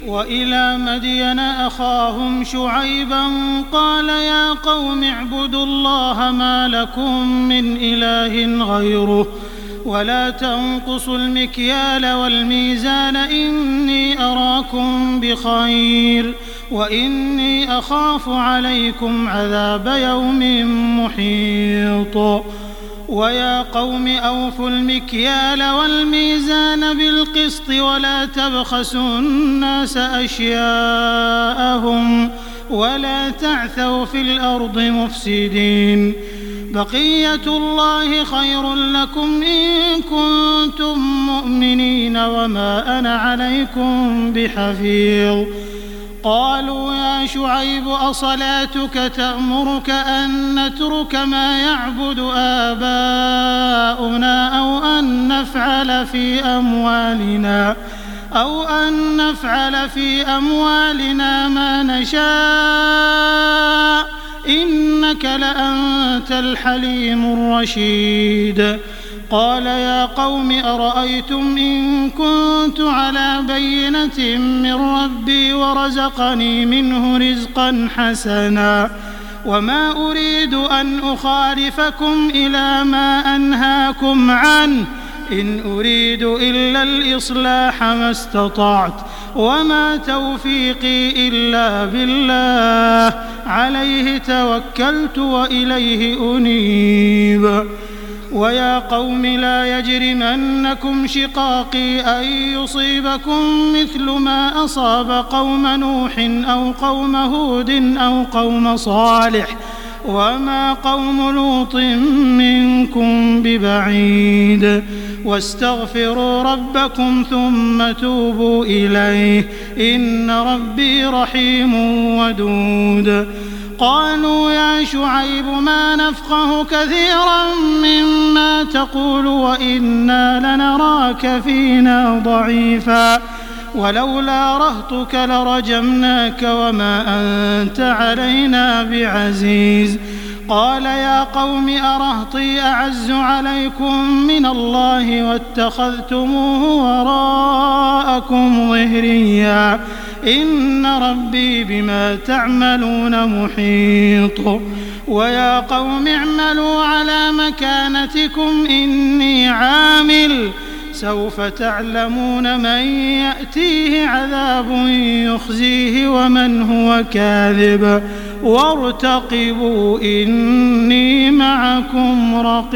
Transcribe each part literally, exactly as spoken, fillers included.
وإلى مدين أخاهم شعيبا قال يا قوم اعبدوا الله ما لكم من إله غيره ولا تنقصوا المكيال والميزان إني أراكم بخير وإني أخاف عليكم عذاب يوم محيط. ويا قوم أوفوا المكيال والميزان بالقسط ولا تبخسوا الناس أشياءهم ولا تعثوا في الأرض مفسدين. بقية الله خير لكم إن كنتم مؤمنين وما أنا عليكم بحفيظ. قالوا يا شعيب أصلاتك تأمرك أن نترك ما يعبد آباؤنا أو أن نفعل في أموالنا أو أن نفعل في أموالنا ما نشاء إنك لأنت الحليم الرشيد. قال يا قوم أرأيتم إن كنت على بينة من ربي ورزقني منه رزقا حسنا وما أريد أن أخالفكم إلى ما أنهاكم عنه إن أريد إلا الإصلاح ما استطعت وما توفيقي إلا بالله عليه توكلت وإليه أنيب. ويا قوم لا يجرمنكم شقاقي أن يصيبكم مثل ما أصاب قوم نوح أو قوم هود أو قوم صالح وما قوم لوط منكم ببعيد. واستغفروا ربكم ثم توبوا إليه إن ربي رحيم ودود. قالوا يا شعيب ما نفقه كثيرا مما تقول وإنا لنراك فينا ضعيفا ولولا رهطك لرجمناك وما أنت علينا بعزيز. قال يا قوم أرهطي أعز عليكم من الله واتخذتموه وراءكم ظهريا إن ربي بما تعملون محيط. ويا قوم اعملوا على مكانتكم إني عامل سوف تعلمون من يأتيه عذاب يخزيه ومن هو كاذب وارتقبوا إني معكم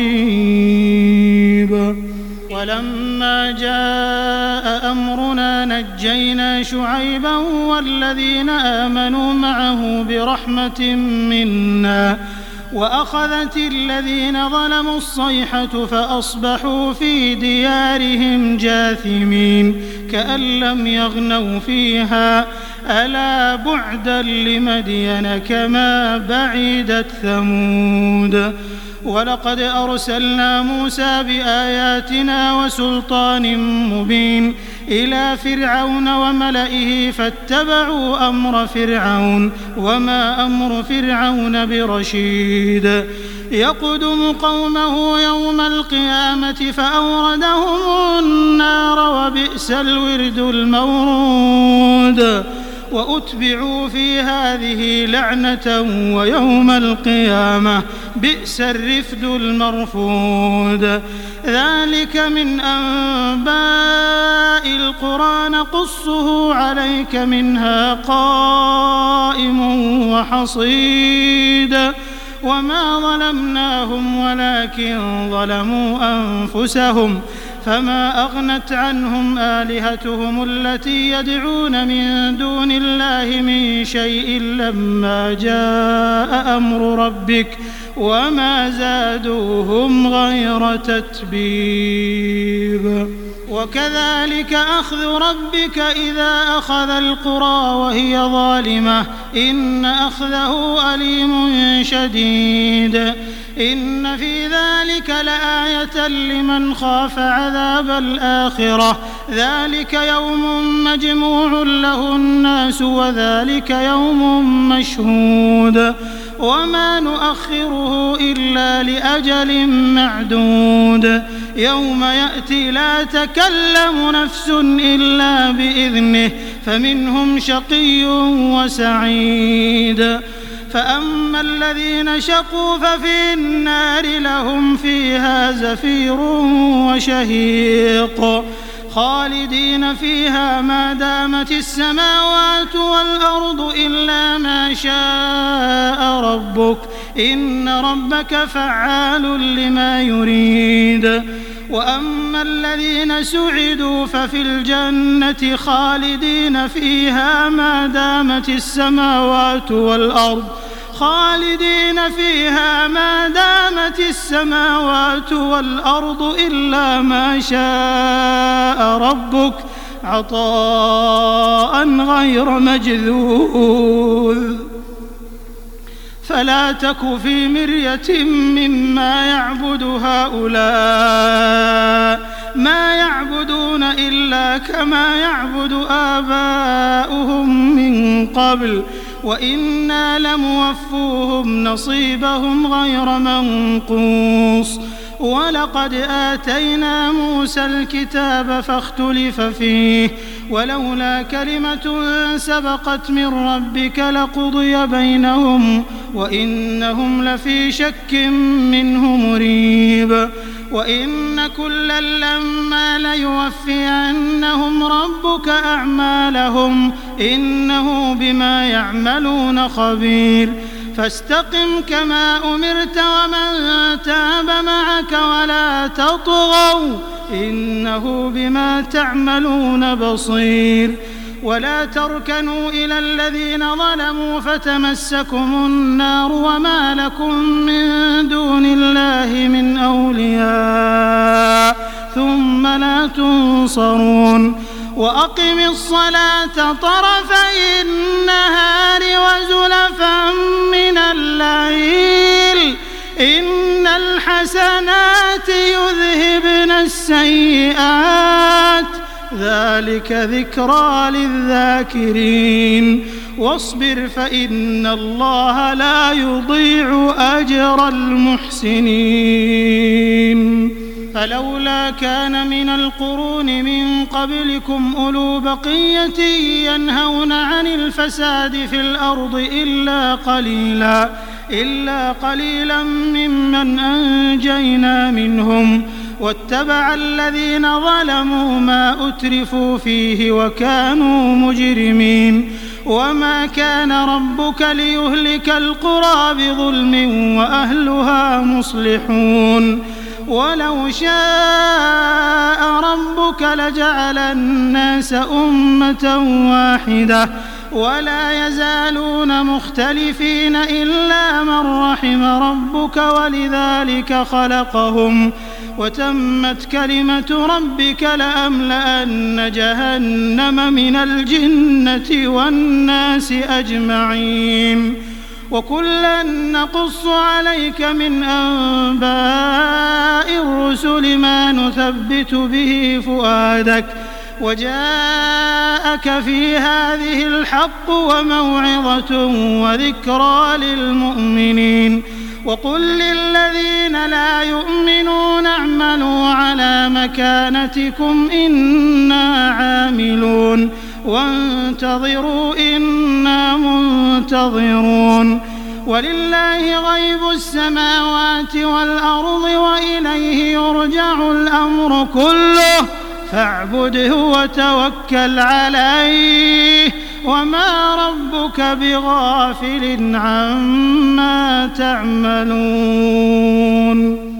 رقيب. ولما جاء أمرنا نجينا شعيبا والذين آمنوا معه برحمة منا وأخذت الذين ظلموا الصيحة فأصبحوا في ديارهم جاثمين كأن لم يغنوا فيها ألا بعدا لمدين كما بعدت ثمود. ولقد أرسلنا موسى بآياتنا وسلطان مبين إلى فرعون وملئه فاتبعوا أمر فرعون وما أمر فرعون برشيد. يقدم قومه يوم القيامة فأوردهم النار وبئس الورد المورود. وأتبعوا في هذه لعنة ويوم القيامة بئس الرفد المرفود. ذلك من أنباء القرى نقصه عليك منها قائم وحصيد. وما ظلمناهم ولكن ظلموا أنفسهم فما أغنت عنهم آلهتهم التي يدعون من دون الله من شيء لما جاء أمر ربك وما زادوهم غير تتبيب. وكذلك أخذ ربك إذا أخذ القرى وهي ظالمة إن أخذه أليم شديد. إن في ذلك لآية لمن خاف عذاب الآخرة ذلك يوم مجموع له الناس وذلك يوم مشهود. وما نؤخره إلا لأجل معدود يوم يأتي لا تكلم نفس إلا بإذنه فمنهم شقي وسعيد فأما الذين شقوا ففي النار لهم فيها زفير وشهيق خالدين فيها ما دامت السماوات والأرض إلا ما شاء ربك إن ربك فعال لما يريد وأما الذين سعدوا ففي الجنة خالدين فيها ما دامت السماوات والأرض خالدين فيها ما دامت السماوات والأرض إلا ما شاء ربك عطاء غير مجذوذ فلا تك في مرية مما يعبد هؤلاء ما يعبدون إلا كما يعبد آباؤهم من قبل وإنا لموفوهم نصيبهم غير منقوص ولقد آتينا موسى الكتاب فاختلف فيه ولولا كلمة سبقت من ربك لقضي بينهم وإنهم لفي شك منه مريب وإن كلا لما ليوفينهم ربك أعمالهم إنه بما يعملون خبير فاستقم كما أمرت ومن تاب معك ولا تطغوا إنه بما تعملون بصير ولا تركنوا إلى الذين ظلموا فتمسكم النار وما لكم من دون الله من أولياء ثم لا تنصرون وأقم الصلاة طرفي النهار وزلفا من الليل إن الحسنات يذهبن السيئات ذلك ذكرى للذاكرين واصبر فإن الله لا يضيع أجر المحسنين فلولا كان من القرون من قبلكم أولو بقية ينهون عن الفساد في الأرض إلا قليلا إلا قليلا ممن أنجينا منهم واتبع الذين ظلموا ما أترفوا فيه وكانوا مجرمين وما كان ربك ليهلك القرى بظلم وأهلها مصلحون ولو شاء ربك لجعل الناس أمة واحدة ولا يزالون مختلفين إلا من رحم ربك ولذلك خلقهم وتمت كلمة ربك لأملأن جهنم من الجنة والناس أجمعين وكلا نقص عليك من أنباء الرسل ما نثبت به فؤادك وجاءك في هذه الحق وموعظة وذكرى للمؤمنين وقل للذين لا يؤمنون اعملوا على مكانتكم إنا عاملون وانتظروا إنا منتظرون ولله غيب السماوات والأرض وإليه يرجع الأمر كله فاعبده وتوكل عليه وما ربك بغافل عما تعملون.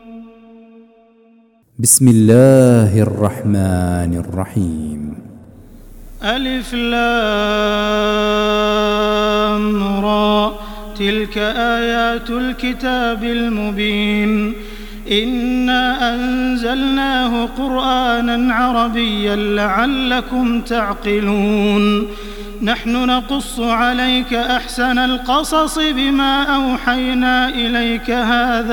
بسم الله الرحمن الرحيم. ألف لام را تلك آيات الكتاب المبين إنا أنزلناه قرآنا عربيا لعلكم تعقلون نحن نقص عليك أحسن القصص بما أوحينا إليك هذا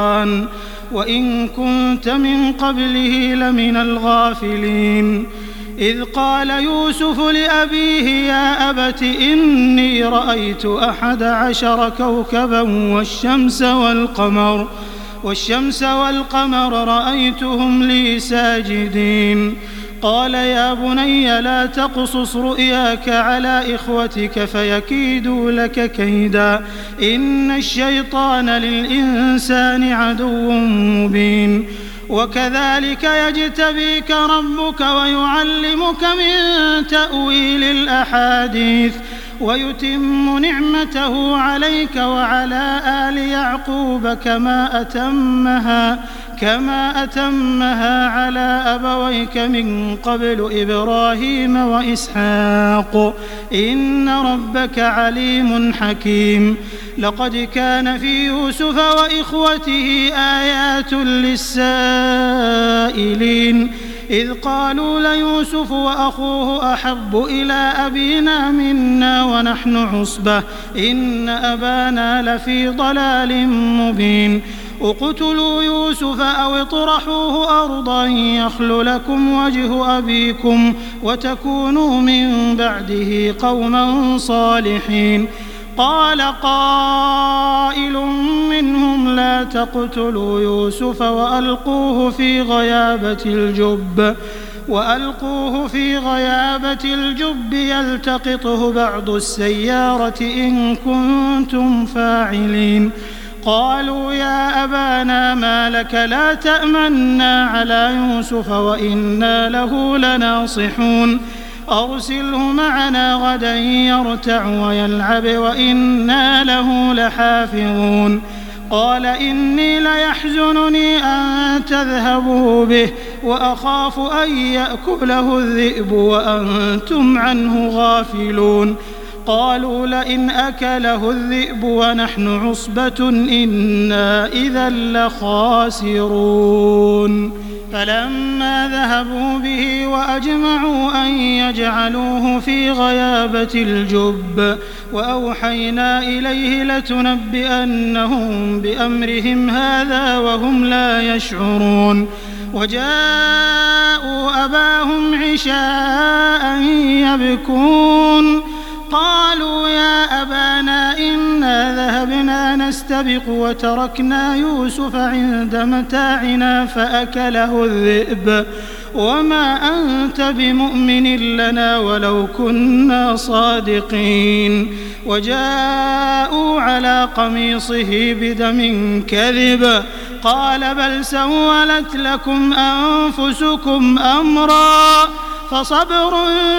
القرآن وإن كنت من قبله لمن الغافلين إذ قال يوسف لأبيه يا أبت إني رأيت أحد عشر كوكبا والشمس والقمر والشمس والقمر رأيتهم لي ساجدين قال يا بني لا تقصص رؤياك على إخوتك فيكيدوا لك كيدا إن الشيطان للإنسان عدو مبين وكذلك يجتبيك ربك ويعلمك من تأويل الأحاديث ويتم نعمته عليك وعلى آل يعقوب كما أتمها كما أتمها على أبويك من قبل إبراهيم وإسحاق إن ربك عليم حكيم لقد كان في يوسف وإخوته آيات للسائلين إذ قالوا ليوسف وأخوه أحب إلى أبينا منا ونحن عصبة إن أبانا لفي ضلال مبين اقتلوا يوسف أو اطرحوه أرضا يخل لكم وجه أبيكم وتكونوا من بعده قوما صالحين قال قائل منهم لا تقتلوا يوسف وألقوه في غيابة الجب وألقوه في غيابة الجب يلتقطه بعض السيارة إن كنتم فاعلين قالوا يا أبانا ما لك لا تأمنا على يوسف وإنا له لناصحون أرسله معنا غدا يرتع ويلعب وإنا له لحافظون قال إني ليحزنني أن تذهبوا به وأخاف أن يأكله الذئب وأنتم عنه غافلون قالوا لئن أكله الذئب ونحن عصبة إنا إذا لخاسرون فلما ذهبوا به وأجمعوا أن يجعلوه في غيابة الجب وأوحينا إليه لتنبئنهم بأمرهم هذا وهم لا يشعرون وجاءوا أباهم عشاء يبكون قالوا يا أبانا إنا ذهبنا نستبق وتركنا يوسف عند متاعنا فأكله الذئب وما أنت بمؤمن لنا ولو كنا صادقين وجاءوا على قميصه بدم كذب قال بل سولت لكم أنفسكم أمرا فصبر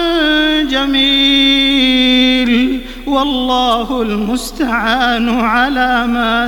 جميل والله المستعان على ما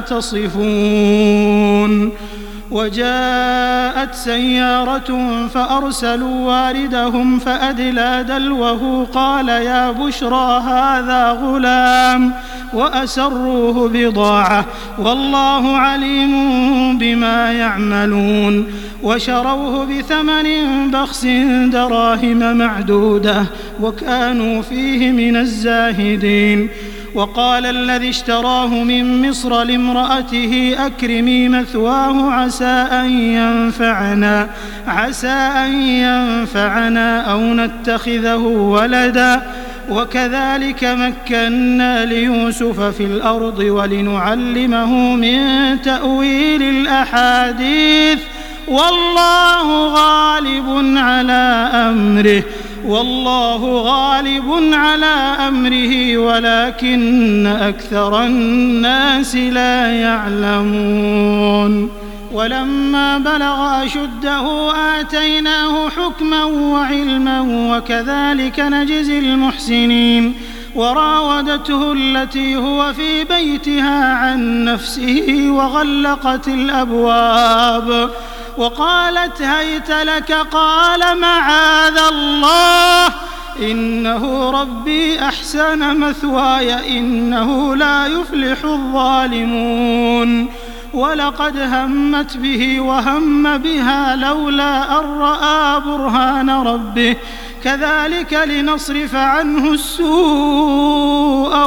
تصفون وجاءت سيارة فأرسلوا واردهم فأدلى دلوه قال يا بشرى هذا غلام وأسروه بضاعة والله عليم بما يعملون وشروه بثمن بخس دراهم معدودة وكانوا فيه من الزاهدين وقال الذي اشتراه من مصر لامرأته أكرمي مثواه عسى أن ينفعنا عسى أن ينفعنا أو نتخذه ولدا وكذلك مكنا ليوسف في الأرض ولنعلمه من تأويل الأحاديث والله غالب على أمره والله غالب على أمره ولكن أكثر الناس لا يعلمون ولما بلغ أشده آتيناه حكما وعلما وكذلك نجزي المحسنين وراودته التي هو في بيتها عن نفسه وغلقت الأبواب وقالت هيت لك قال معاذ الله إنه ربي أحسن مثواي إنه لا يفلح الظالمون ولقد همت به وهم بها لولا أن رأى برهان ربه كذلك لنصرف عنه السوء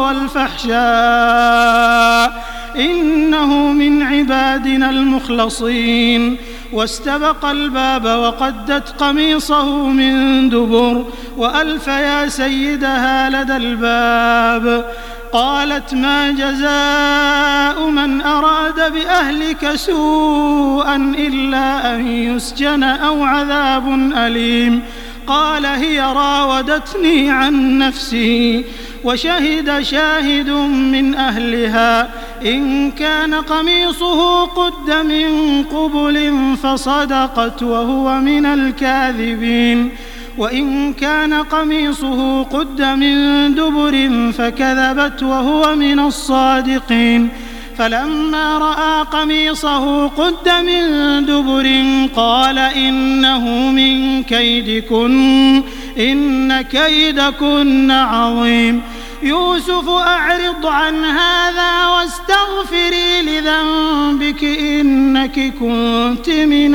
والفحشاء إنه من عبادنا المخلصين واستبق الباب وقدت قميصه من دبر وألف يا سيدها لدى الباب. قالت ما جزاء من أراد بأهلك سوءا إلا أن يسجن أو عذاب أليم. قال هي راودتني عن نفسي وشهد شاهد من أهلها إن كان قميصه قد من قبل فصدقت وهو من الكاذبين وإن كان قميصه قد من دبر فكذبت وهو من الصادقين. فلما رأى قميصه قد من دبر قال إنه من كيدكن إن كيدكن عظيم. يوسف أعرض عن هذا واستغفري لذنبك إنك كنت من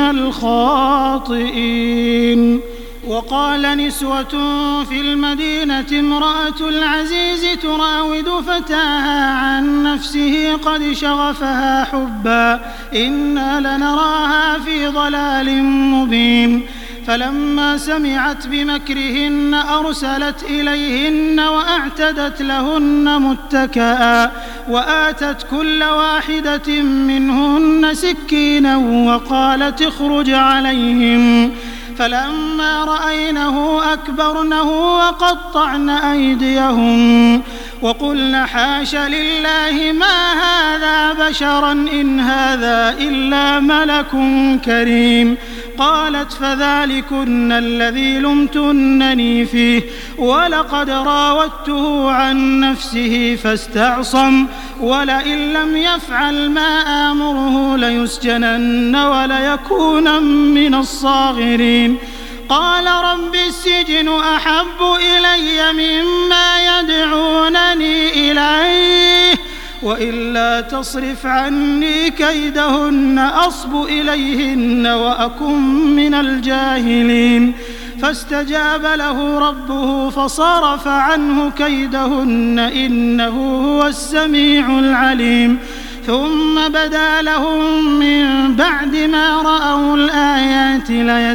الخاطئين. وقال نسوة في المدينة امرأة العزيز تراود فتاها عن نفسه قد شغفها حبا إنا لنراها في ضلال مبين. فلما سمعت بمكرهن أرسلت إليهن وأعتدت لهن متكئا وآتت كل واحدة منهن سكينا وقالت اخرج عليهم. فلما رأينه أكبرنه وقطعن أيديهم وقلن حاش لله ما هذا بشرا إن هذا إلا ملك كريم. قالت فذلكن الذي لمتنني فيه ولقد راودته عن نفسه فاستعصم ولئن لم يفعل ما آمره ليسجنن وليكون من الصاغرين. قال رب السجن أحب إلي مما يدعونني إليه وإلا تصرف عني كيدهن أصب إليهن وأكن من الجاهلين. فاستجاب له ربه فصرف عنه كيدهن إنه هو السميع العليم. ثم بدا لهم من بعد ما رأوا الآيات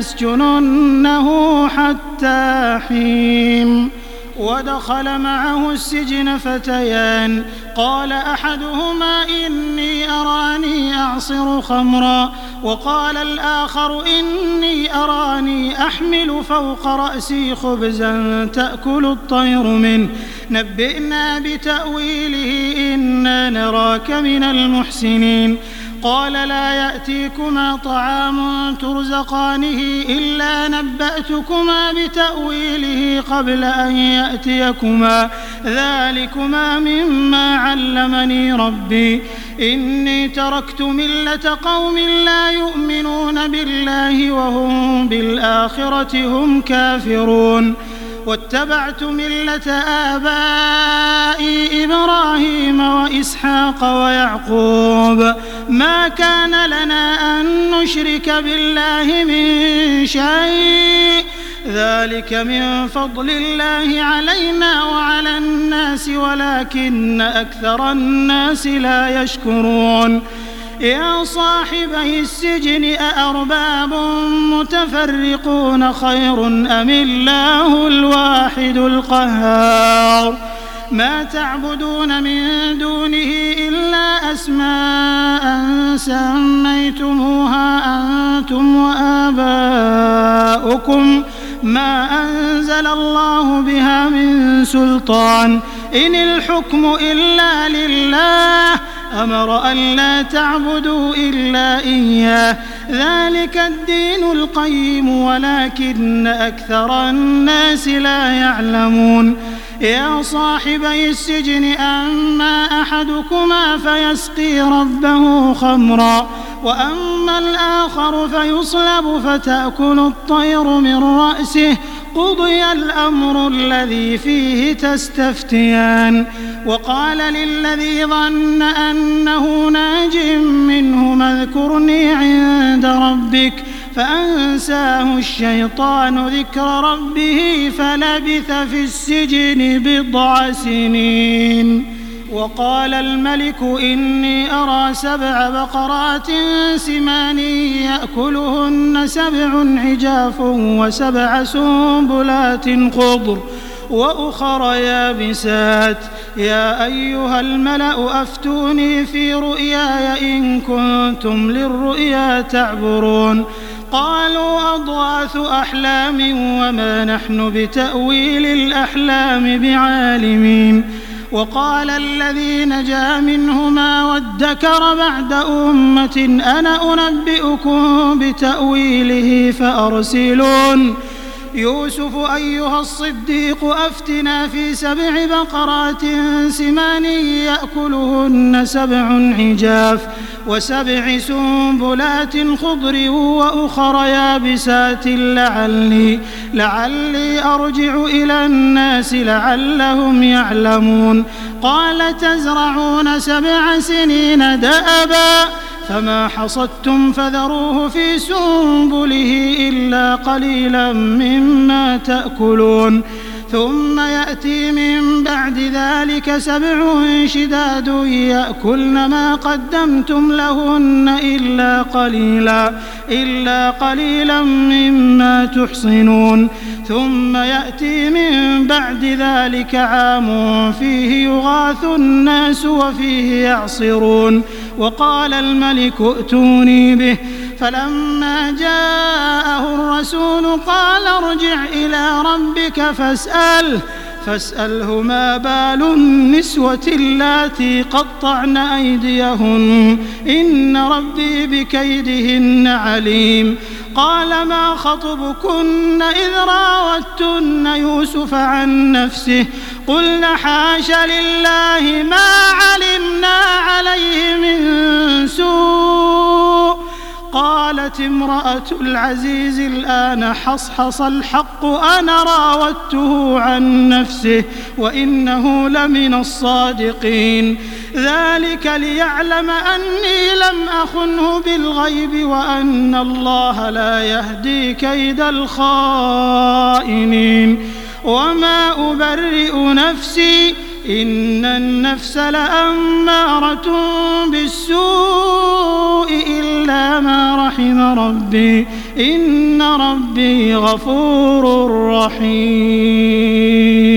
ليسجننه حتى حين. ودخل معه السجن فتيان قال أحدهما إني أراني أعصر خمرا وقال الآخر إني أراني أحمل فوق رأسي خبزا تأكل الطير منه نبئنا بتأويله إنا نراك من المحسنين. قال لا يأتيكما طعام ترزقانه إلا نبأتكما بتأويله قبل أن يأتيكما ذلكما مما علمني ربي إني تركت ملة قوم لا يؤمنون بالله وهم بالآخرة هم كافرون واتبعت ملة آبائي إبراهيم وإسحاق ويعقوب ما كان لنا أن نشرك بالله من شيء ذلك من فضل الله علينا وعلى الناس ولكن أكثر الناس لا يشكرون. يا صاحبي السجن أأرباب متفرقون خير أم الله الواحد القهار ما تعبدون من دونه إلا أسماء سميتموها أنتم وآباؤكم ما أنزل الله بها من سلطان إن الحكم إلا لله أمر أن لا تعبدوا إلا إياه ذلك الدين القيم ولكن أكثر الناس لا يعلمون. يا صاحبي السجن أما أحدكما فيسقي ربه خمرا وأما الآخر فيصلب فتأكل الطير من رأسه قضي الأمر الذي فيه تستفتيان. وقال للذي ظن أنه ناج منهما اذكرني عند ربك فأنساه الشيطان ذكر ربه فلبث في السجن بضع سنين. وقال الملك إني أرى سبع بقرات سمان يأكلهن سبع عجاف وسبع سنبلات خضر وأخر يابسات يا أيها الملأ أفتوني في رؤياي إن كنتم للرؤيا تعبرون قالوا أضغاث أحلام وما نحن بتأويل الأحلام بعالمين وقال الذي نجا منهما وادكر بعد أمة أنا أنبئكم بتأويله فأرسلون يوسف أيها الصديق أفتنا في سبع بقرات سمان يأكلهن سبع عجاف وسبع سنبلات خضر وأخر يابسات لعلي, لعلي أرجع إلى الناس لعلهم يعلمون قال تزرعون سبع سنين دأبا فما حصدتم فذروه في سنبله إلا قليلا مما تأكلون ثم يأتي من بعد ذلك سبع شداد يأكلن ما قدمتم لهن إلا قليلا, إلا قليلا مما تحصنون ثم يأتي من بعد ذلك عام فيه يغاث الناس وفيه يعصرون وقال الملك ائتوني به فلما جاءه الرسول قال ارجع إلى ربك فاسأله فاسأله ما بال النسوة اللاتي قطعن أيديهن إن ربي بكيدهن عليم قال ما خطبكن إذ راوتن يوسف عن نفسه قلن حاش لله ما علمنا عليه من سوء قالت امرأة العزيز الآن حصحص الحق أنا راودته عن نفسه وإنه لمن الصادقين ذلك ليعلم أني لم أخنه بالغيب وأن الله لا يهدي كيد الخائنين وما أبرئ نفسي إن النفس لأمارة بالسوء إلا ما رحم ربي إن ربي غفور رحيم.